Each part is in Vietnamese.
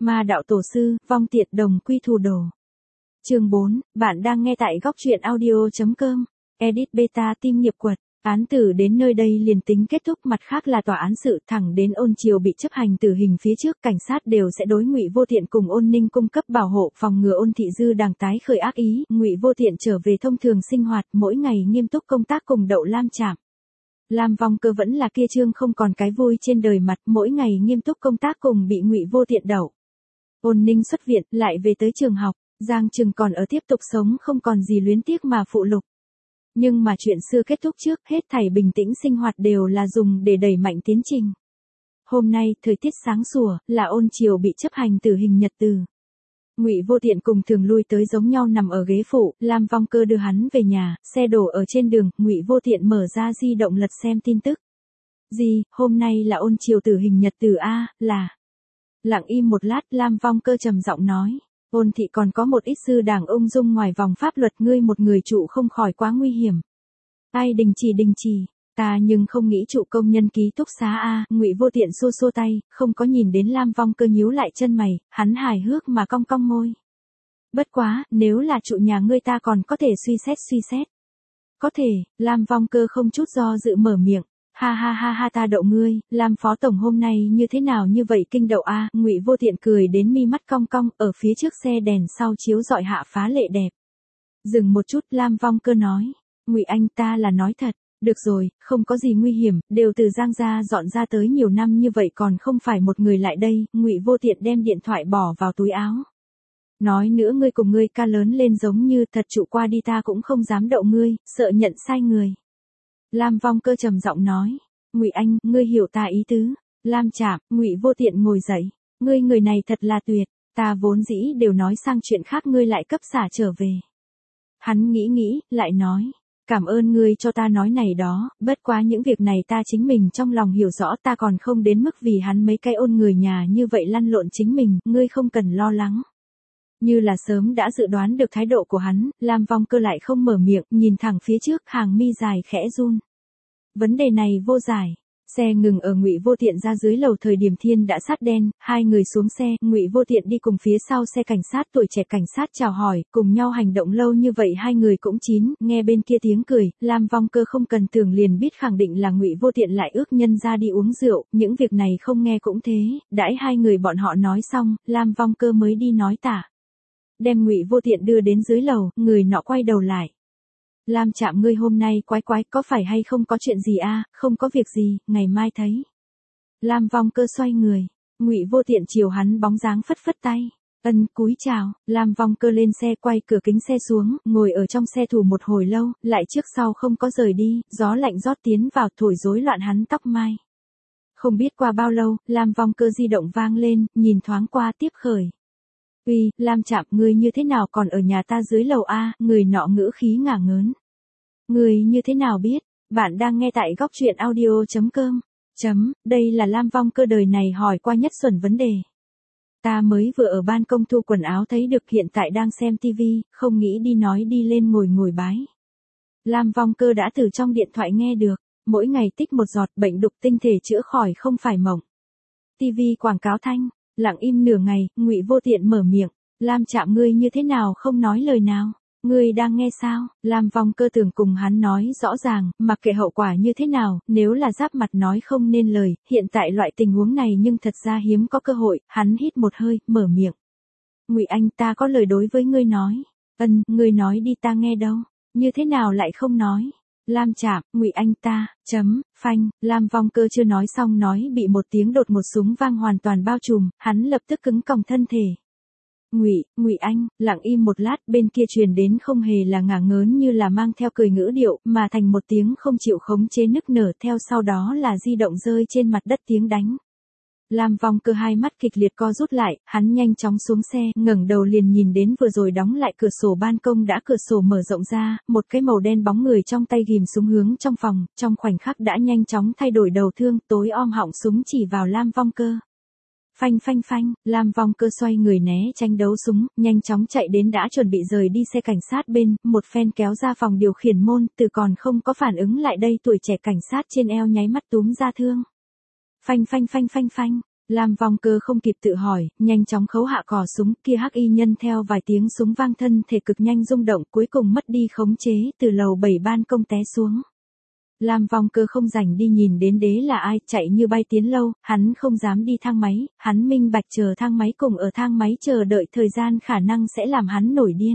Ma đạo tổ sư, vong tiệt đồng quy thù đồ. Chương 4, bạn đang nghe tại góc truyện audio.com. Edit beta team nghiệp quật. Án tử đến nơi đây liền tính kết thúc, mặt khác là tòa án sự thẳng đến Ôn Triều bị chấp hành tử hình phía trước, cảnh sát đều sẽ đối Ngụy Vô Tiện cùng Ôn Ninh cung cấp bảo hộ, phòng ngừa Ôn Thị Dư đàng tái khởi ác ý. Ngụy Vô Tiện trở về thông thường sinh hoạt, mỗi ngày nghiêm túc công tác cùng Đậu Lam chạm. Lam Vong Cơ vẫn là kia trương không còn cái vui trên đời mặt, mỗi ngày nghiêm túc công tác cùng bị Ngụy Vô Tiện đậu. Ôn Ninh xuất viện, lại về tới trường học, Giang Trừng còn ở tiếp tục sống không còn gì luyến tiếc mà phụ lục. Nhưng mà chuyện xưa kết thúc trước, hết thảy bình tĩnh sinh hoạt đều là dùng để đẩy mạnh tiến trình. Hôm nay, thời tiết sáng sủa, là Ôn Triều bị chấp hành tử hình nhật từ. Ngụy Vô Tiện cùng thường lui tới giống nhau nằm ở ghế phụ, Lam Vong Cơ đưa hắn về nhà, xe đổ ở trên đường, Ngụy Vô Tiện mở ra di động lật xem tin tức. Gì, hôm nay là Ôn Triều tử hình nhật từ a, là. Lặng im một lát, Lam Vong Cơ trầm giọng nói. Ôn thị còn có một ít sư đảng ung dung ngoài vòng pháp luật, ngươi một người trụ không khỏi quá nguy hiểm. Ai đình chỉ, ta nhưng không nghĩ trụ công nhân ký túc xá a. Ngụy Vô Tiện xua xua tay, không có nhìn đến Lam Vong Cơ nhíu lại chân mày, hắn hài hước mà cong cong môi. Bất quá, nếu là trụ nhà ngươi ta còn có thể suy xét. Có thể, Lam Vong Cơ không chút do dự mở miệng. Ha ta đậu ngươi, Lam phó tổng hôm nay như thế nào như vậy kinh đậu a. Ngụy Vô Tiện cười đến mi mắt cong cong, ở phía trước xe đèn sau chiếu rọi hạ phá lệ đẹp. Dừng một chút, Lam Vong Cơ nói, Ngụy anh, ta là nói thật. Được rồi, không có gì nguy hiểm, đều từ Giang gia dọn ra tới nhiều năm như vậy còn không phải một người lại đây. Ngụy Vô Tiện đem điện thoại bỏ vào túi áo. Nói nữa, ngươi cùng ngươi ca lớn lên giống như, thật trụ qua đi ta cũng không dám đậu ngươi, sợ nhận sai người. Lam Vong Cơ trầm giọng nói, Ngụy anh, ngươi hiểu ta ý tứ. Lam chạm, Ngụy Vô Tiện ngồi dậy, ngươi người này thật là tuyệt, ta vốn dĩ đều nói sang chuyện khác ngươi lại cấp xả trở về. Hắn nghĩ, lại nói, cảm ơn ngươi cho ta nói này đó, bất quá những việc này ta chính mình trong lòng hiểu rõ, ta còn không đến mức vì hắn mấy cái ôn người nhà như vậy lăn lộn chính mình, ngươi không cần lo lắng. Như là sớm đã dự đoán được thái độ của hắn, Lam Vong Cơ lại không mở miệng, nhìn thẳng phía trước, hàng mi dài khẽ run. Vấn đề này vô giải. Xe ngừng ở Ngụy Vô Tiện ra dưới lầu, thời điểm thiên đã sát đen, hai người xuống xe, Ngụy Vô Tiện đi cùng phía sau xe cảnh sát, tuổi trẻ cảnh sát chào hỏi, cùng nhau hành động lâu như vậy hai người cũng chín, nghe bên kia tiếng cười, Lam Vong Cơ không cần tưởng liền biết khẳng định là Ngụy Vô Tiện lại ước nhân ra đi uống rượu, những việc này không nghe cũng thế, đãi hai người bọn họ nói xong, Lam Vong Cơ mới đi nói tả. Đem Ngụy Vô Tiện đưa đến dưới lầu, người nọ quay đầu lại. Lam chạm, ngươi hôm nay quái, có phải hay không có chuyện gì a? Không có việc gì, ngày mai thấy. Lam Vong Cơ xoay người, Ngụy Vô Tiện chiều hắn bóng dáng phất phất tay. Ân, cúi chào. Lam Vong Cơ lên xe, quay cửa kính xe xuống, ngồi ở trong xe thủ một hồi lâu, lại trước sau không có rời đi, gió lạnh rót tiến vào thổi rối loạn hắn tóc mai. Không biết qua bao lâu, Lam Vong Cơ di động vang lên, nhìn thoáng qua tiếp khởi. Uy, Lam chạm, ngươi như thế nào còn ở nhà ta dưới lầu a? Người nọ ngữ khí ngả ngớn. Ngươi như thế nào biết? Bạn đang nghe tại góc truyện audio.com. Đây là Lam Vong Cơ đời này hỏi qua nhất xuẩn vấn đề. Ta mới vừa ở ban công thu quần áo thấy được, hiện tại đang xem tivi, không nghĩ đi nói đi lên ngồi bái. Lam Vong Cơ đã từ trong điện thoại nghe được, mỗi ngày tích một giọt, bệnh đục tinh thể chữa khỏi không phải mộng. Tivi quảng cáo thanh. Lặng im nửa ngày, Ngụy Vô Tiện mở miệng, Lam chạm, ngươi như thế nào không nói lời nào, ngươi đang nghe sao? Lam Vong Cơ tưởng cùng hắn nói rõ ràng, mặc kệ hậu quả như thế nào, nếu là giáp mặt nói không nên lời, hiện tại loại tình huống này nhưng thật ra hiếm có cơ hội, hắn hít một hơi, mở miệng. Ngụy anh, ta có lời đối với ngươi nói. Ân, ngươi nói đi ta nghe đâu, như thế nào lại không nói? Lam chạm, Ngụy anh ta, phanh, Lam Vong Cơ chưa nói xong nói bị một tiếng đột một súng vang hoàn toàn bao trùm, hắn lập tức cứng còng thân thể. Ngụy anh, lặng im một lát, bên kia truyền đến không hề là ngả ngớn như là mang theo cười ngữ điệu, mà thành một tiếng không chịu khống chế nức nở, theo sau đó là di động rơi trên mặt đất tiếng đánh. Lam Vong Cơ hai mắt kịch liệt co rút lại, hắn nhanh chóng xuống xe, ngẩng đầu liền nhìn đến vừa rồi đóng lại cửa sổ ban công đã cửa sổ mở rộng ra, một cái màu đen bóng người trong tay ghim súng hướng trong phòng, trong khoảnh khắc đã nhanh chóng thay đổi đầu thương, tối om họng súng chỉ vào Lam Vong Cơ. Phanh, Lam Vong Cơ xoay người né tránh đấu súng, nhanh chóng chạy đến đã chuẩn bị rời đi xe cảnh sát bên, một phen kéo ra phòng điều khiển môn, từ còn không có phản ứng lại đây tuổi trẻ cảnh sát trên eo nháy mắt túm ra thương. Phanh, Lam Vong Cơ không kịp tự hỏi, nhanh chóng khấu hạ cò súng, kia hắc y nhân theo vài tiếng súng vang thân thể cực nhanh rung động, cuối cùng mất đi khống chế, từ lầu 7 ban công té xuống. Lam Vong Cơ không rảnh đi nhìn đến đế là ai, chạy như bay tiến lâu, hắn không dám đi thang máy, hắn minh bạch chờ thang máy cùng ở thang máy chờ đợi thời gian khả năng sẽ làm hắn nổi điên.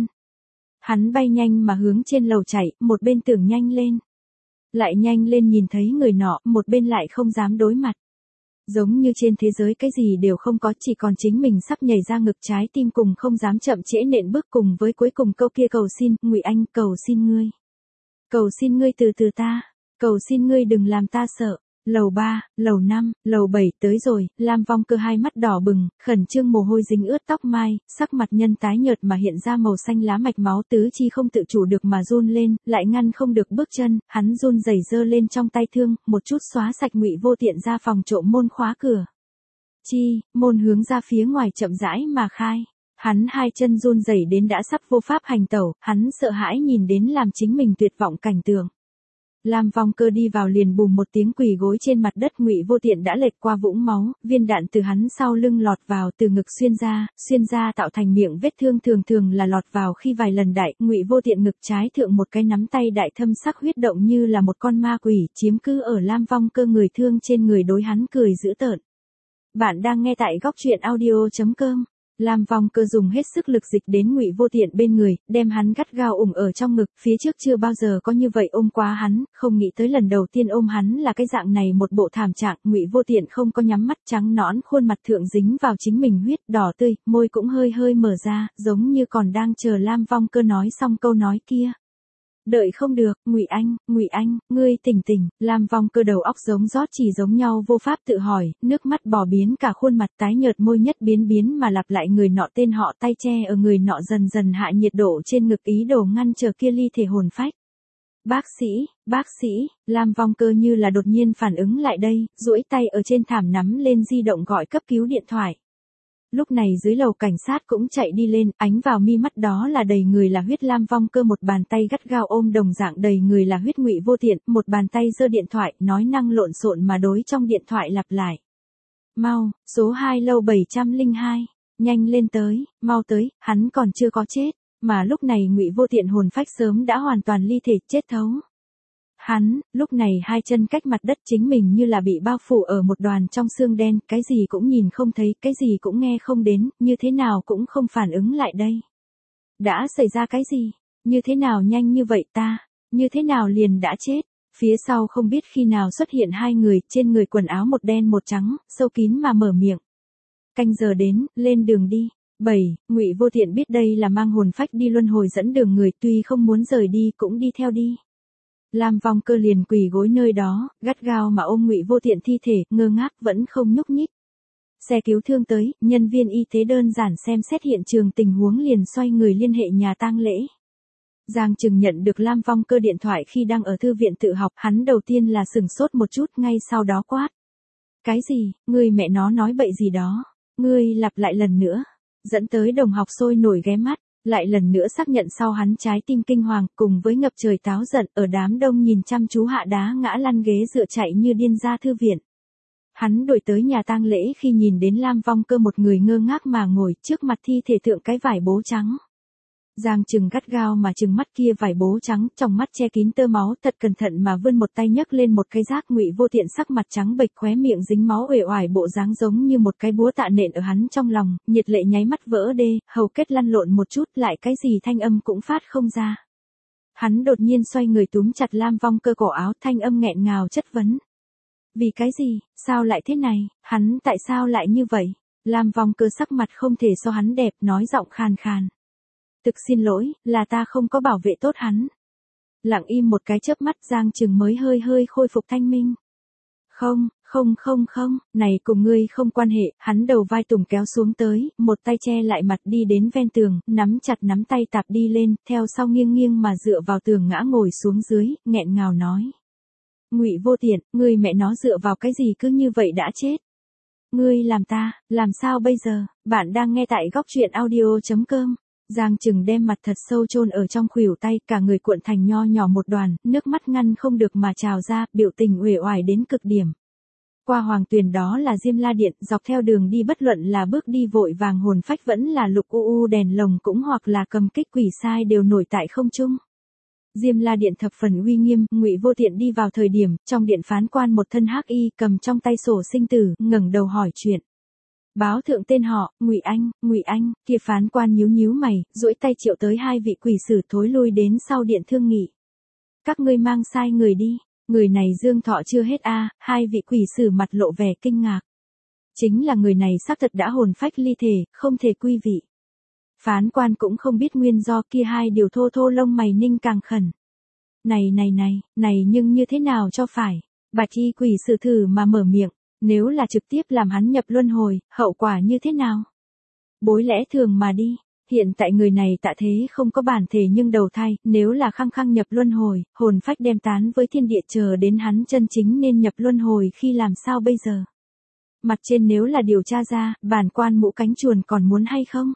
Hắn bay nhanh mà hướng trên lầu chạy, một bên tưởng nhanh lên. Lại nhanh lên nhìn thấy người nọ, một bên lại không dám đối mặt. Giống như trên thế giới cái gì đều không có, chỉ còn chính mình sắp nhảy ra ngực trái tim cùng không dám chậm trễ nện bước cùng với cuối cùng câu kia cầu xin, Ngụy Anh, cầu xin ngươi. Cầu xin ngươi từ từ ta, cầu xin ngươi đừng làm ta sợ. Lầu 3, lầu 5, lầu 7 tới rồi, Lam Vong Cơ hai mắt đỏ bừng, khẩn trương mồ hôi dính ướt tóc mai, sắc mặt nhân tái nhợt mà hiện ra màu xanh lá mạch máu tứ chi không tự chủ được mà run lên, lại ngăn không được bước chân, hắn run rẩy giơ lên trong tay thương, một chút xóa sạch Ngụy Vô Tiện ra phòng trộm môn khóa cửa. Chi, môn hướng ra phía ngoài chậm rãi mà khai. Hắn hai chân run rẩy đến đã sắp vô pháp hành tẩu, hắn sợ hãi nhìn đến làm chính mình tuyệt vọng cảnh tượng. Lam Vong Cơ đi vào liền bùm một tiếng quỳ gối trên mặt đất, Ngụy Vô Tiện đã lệch qua vũng máu, viên đạn từ hắn sau lưng lọt vào từ ngực xuyên ra tạo thành miệng vết thương thường là lọt vào khi vài lần đại, Ngụy Vô Tiện ngực trái thượng một cái nắm tay đại thâm sắc huyết động như là một con ma quỷ, chiếm cứ ở Lam Vong Cơ người thương trên người đối hắn cười dữ tợn. Bạn đang nghe tại góc truyện audio.com. Lam Vong Cơ dùng hết sức lực dịch đến Ngụy Vô Tiện bên người, đem hắn gắt gao ủng ở trong ngực, phía trước chưa bao giờ có như vậy ôm quá hắn, không nghĩ tới lần đầu tiên ôm hắn là cái dạng này một bộ thảm trạng, Ngụy Vô Tiện không có nhắm mắt, trắng nõn khuôn mặt thượng dính vào chính mình huyết đỏ tươi, môi cũng hơi hơi mở ra, giống như còn đang chờ Lam Vong Cơ nói xong câu nói kia. Đợi không được, Ngụy Anh, ngươi tỉnh, Lam Vong Cơ đầu óc giống rót chỉ giống nhau vô pháp tự hỏi, nước mắt bò biến cả khuôn mặt tái nhợt môi nhất biến mà lặp lại người nọ tên họ, tay che ở người nọ dần hạ nhiệt độ trên ngực ý đồ ngăn trở kia ly thể hồn phách. Bác sĩ, Lam Vong Cơ như là đột nhiên phản ứng lại đây, duỗi tay ở trên thảm nắm lên di động gọi cấp cứu điện thoại. Lúc này dưới lầu cảnh sát cũng chạy đi lên, ánh vào mi mắt đó là đầy người là huyết. Lam Vong Cơ một bàn tay gắt gao ôm đồng dạng đầy người là huyết Ngụy Vô Tiện, một bàn tay giơ điện thoại, nói năng lộn xộn mà đối trong điện thoại lặp lại. Mau, số 2 lầu 702, nhanh lên tới, mau tới, hắn còn chưa có chết, mà lúc này Ngụy Vô Tiện hồn phách sớm đã hoàn toàn ly thể chết thấu. Hắn, lúc này hai chân cách mặt đất chính mình như là bị bao phủ ở một đoàn trong xương đen, cái gì cũng nhìn không thấy, cái gì cũng nghe không đến, như thế nào cũng không phản ứng lại đây. Đã xảy ra cái gì? Như thế nào nhanh như vậy ta? Như thế nào liền đã chết? Phía sau không biết khi nào xuất hiện hai người, trên người quần áo một đen một trắng, sâu kín mà mở miệng. Canh giờ đến, lên đường đi. 7. Ngụy Vô Tiện biết đây là mang hồn phách đi luân hồi dẫn đường người, tuy không muốn rời đi cũng đi theo đi. Lam Vong Cơ liền quỳ gối nơi đó, gắt gao mà ôm Ngụy Vô Tiện thi thể, ngơ ngác vẫn không nhúc nhích. Xe cứu thương tới, nhân viên y tế đơn giản xem xét hiện trường tình huống liền xoay người liên hệ nhà tang lễ. Giang Trừng nhận được Lam Vong Cơ điện thoại khi đang ở thư viện tự học, hắn đầu tiên là sửng sốt một chút, ngay sau đó quát. Cái gì, ngươi mẹ nó nói bậy gì đó, ngươi lặp lại lần nữa, dẫn tới đồng học sôi nổi ghé mắt. Lại lần nữa xác nhận sau hắn trái tim kinh hoàng, cùng với ngập trời táo giận, ở đám đông nhìn chăm chú hạ đá ngã lăn ghế dựa chạy như điên ra thư viện. Hắn đuổi tới nhà tang lễ khi nhìn đến Lam Vong Cơ một người ngơ ngác mà ngồi trước mặt thi thể thượng cái vải bố trắng. Giang Trừng gắt gao mà trừng mắt kia vải bố trắng, trong mắt che kín tơ máu, thật cẩn thận mà vươn một tay nhấc lên một cái rác. Ngụy Vô Tiện sắc mặt trắng bệch, khóe miệng dính máu uể oải, bộ dáng giống như một cái búa tạ nện ở hắn trong lòng, nhiệt lệ nháy mắt vỡ đê, hầu kết lăn lộn một chút, lại cái gì thanh âm cũng phát không ra. Hắn đột nhiên xoay người túm chặt Lam Vong Cơ cổ áo, thanh âm nghẹn ngào chất vấn. Vì cái gì, sao lại thế này, hắn tại sao lại như vậy? Lam Vong Cơ sắc mặt không thể so hắn đẹp, nói giọng khàn khàn. Thực xin lỗi, là ta không có bảo vệ tốt hắn. Lặng im một cái chớp mắt, Giang Trừng mới hơi khôi phục thanh minh. Không, này cùng ngươi không quan hệ, hắn đầu vai tùng kéo xuống tới, một tay che lại mặt đi đến ven tường, nắm chặt nắm tay tạp đi lên, theo sau nghiêng mà dựa vào tường ngã ngồi xuống dưới, nghẹn ngào nói. Ngụy Vô Tiện, ngươi mẹ nó dựa vào cái gì cứ như vậy đã chết? Ngươi làm ta, làm sao bây giờ? Bạn đang nghe tại góc truyện audio.com. Giang Trừng đem mặt thật sâu chôn ở trong khuỷu tay, cả người cuộn thành nho nhỏ một đoàn, nước mắt ngăn không được mà trào ra, biểu tình uể oải đến cực điểm. Qua Hoàng Tuyền đó là Diêm La Điện, dọc theo đường đi bất luận là bước đi vội vàng hồn phách vẫn là lục đèn lồng cũng hoặc là cầm kích quỷ sai đều nổi tại không trung. Diêm La Điện thập phần uy nghiêm, Ngụy Vô Tiện đi vào thời điểm, trong điện phán quan một thân hắc y cầm trong tay sổ sinh tử, ngẩng đầu hỏi chuyện. Báo thượng tên họ, Ngụy Anh, kia phán quan nhíu nhíu mày, duỗi tay triệu tới hai vị quỷ sử thối lui đến sau điện thương nghị. Các ngươi mang sai người đi, người này dương thọ chưa hết a, hai vị quỷ sử mặt lộ vẻ kinh ngạc. Chính là người này xác thật đã hồn phách ly thể, không thể quy vị. Phán quan cũng không biết nguyên do, kia hai điều thô thô lông mày ninh càng khẩn. Này nhưng như thế nào cho phải, bạch y quỷ sử thử mà mở miệng, nếu là trực tiếp làm hắn nhập luân hồi, hậu quả như thế nào? Bối lẽ thường mà đi, hiện tại người này tạ thế không có bản thể nhưng đầu thai, nếu là khăng khăng nhập luân hồi, hồn phách đem tán với thiên địa chờ đến hắn chân chính nên nhập luân hồi khi làm sao bây giờ? Mặt trên nếu là điều tra ra, bản quan mũ cánh chuồn còn muốn hay không?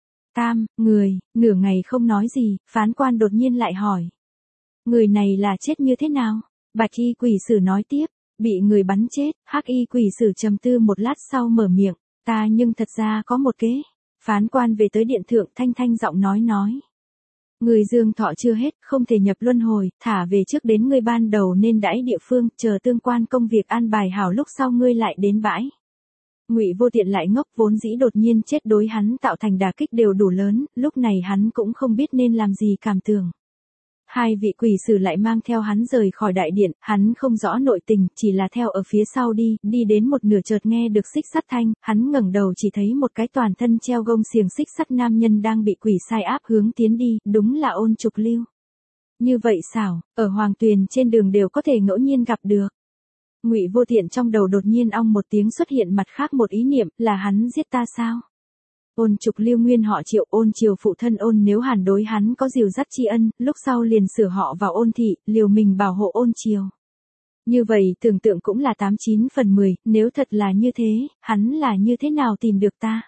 Nửa ngày không nói gì, phán quan đột nhiên lại hỏi. Người này là chết như thế nào? Bạch y quỷ sử nói tiếp, bị người bắn chết, hắc y quỷ sử trầm tư một lát sau mở miệng, ta nhưng thật ra có một kế. Phán quan về tới điện thượng thanh giọng nói. Người dương thọ chưa hết, không thể nhập luân hồi, thả về trước đến ngươi ban đầu nên đãi địa phương, chờ tương quan công việc an bài hảo lúc sau ngươi lại đến bãi. Ngụy Vô Tiện lại ngốc, vốn dĩ đột nhiên chết đối hắn tạo thành đả kích đều đủ lớn, lúc này hắn cũng không biết nên làm gì cảm tưởng. Hai vị quỷ sử lại mang theo hắn rời khỏi đại điện, hắn không rõ nội tình, chỉ là theo ở phía sau đi đến một nửa chợt nghe được xích sắt thanh, hắn ngẩng đầu chỉ thấy một cái toàn thân treo gông xiềng xích sắt nam nhân đang bị quỷ sai áp hướng tiến đi, đúng là Ôn Trục Lưu. Như vậy xảo, ở Hoàng Tuyền trên đường đều có thể ngẫu nhiên gặp được. Ngụy Vô Tiện trong đầu đột nhiên ong một tiếng xuất hiện mặt khác một ý niệm, là hắn giết ta sao? Ôn Trục Lưu nguyên họ Triệu, Ôn Triều phụ thân Ôn Nếu Hàn đối hắn có dìu dắt tri ân, lúc sau liền sửa họ vào Ôn Thị, liều mình bảo hộ Ôn Triều. Như vậy tưởng tượng cũng là 89 phần 10, nếu thật là như thế, hắn là như thế nào tìm được ta?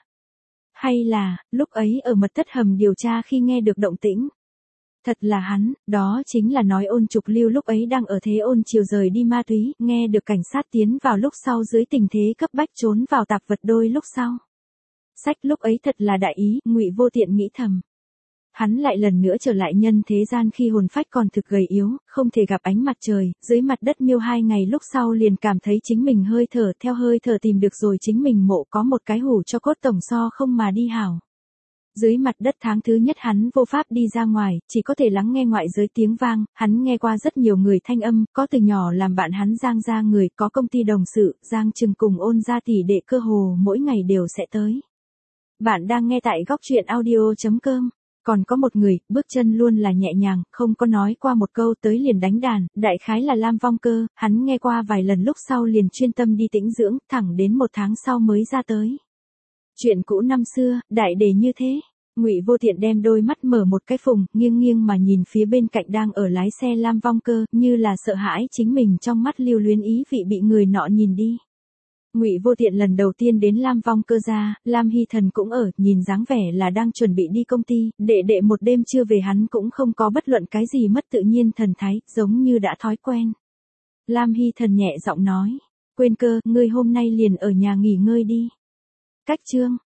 Hay là, lúc ấy ở mật thất hầm điều tra khi nghe được động tĩnh? Thật là hắn, đó chính là nói Ôn Trục Lưu lúc ấy đang ở thế Ôn Triều rời đi ma túy, nghe được cảnh sát tiến vào lúc sau dưới tình thế cấp bách trốn vào tạp vật đôi lúc sau. Sách lúc ấy thật là đại ý, Ngụy Vô Tiện nghĩ thầm. Hắn lại lần nữa trở lại nhân thế gian khi hồn phách còn thực gầy yếu, không thể gặp ánh mặt trời, dưới mặt đất miêu 2 ngày lúc sau liền cảm thấy chính mình hơi thở, theo hơi thở tìm được rồi chính mình mộ có một cái hủ cho cốt tổng so không mà đi hảo. Dưới mặt đất tháng thứ nhất hắn vô pháp đi ra ngoài, chỉ có thể lắng nghe ngoại giới tiếng vang, hắn nghe qua rất nhiều người thanh âm, có từ nhỏ làm bạn hắn Giang gia người, có công ty đồng sự, Giang Trừng cùng Ôn gia tỷ đệ cơ hồ mỗi ngày đều sẽ tới. Bạn đang nghe tại góc truyện audio.com. Còn có một người, bước chân luôn là nhẹ nhàng, không có nói qua một câu tới liền đánh đàn, đại khái là Lam Vong Cơ, hắn nghe qua vài lần lúc sau liền chuyên tâm đi tĩnh dưỡng, thẳng đến 1 tháng sau mới ra tới. Chuyện cũ năm xưa, đại đề như thế. Ngụy Vô Tiện đem đôi mắt mở một cái phùng, nghiêng mà nhìn phía bên cạnh đang ở lái xe Lam Vong Cơ, như là sợ hãi chính mình trong mắt lưu luyến ý vị bị người nọ nhìn đi. Ngụy Vô Tiện lần đầu tiên đến Lam Vong Cơ gia, Lam Hy Thần cũng ở, nhìn dáng vẻ là đang chuẩn bị đi công ty, đệ một đêm chưa về hắn cũng không có bất luận cái gì mất tự nhiên thần thái, giống như đã thói quen. Lam Hy Thần nhẹ giọng nói, quên Cơ, ngươi hôm nay liền ở nhà nghỉ ngơi đi. Cách chương.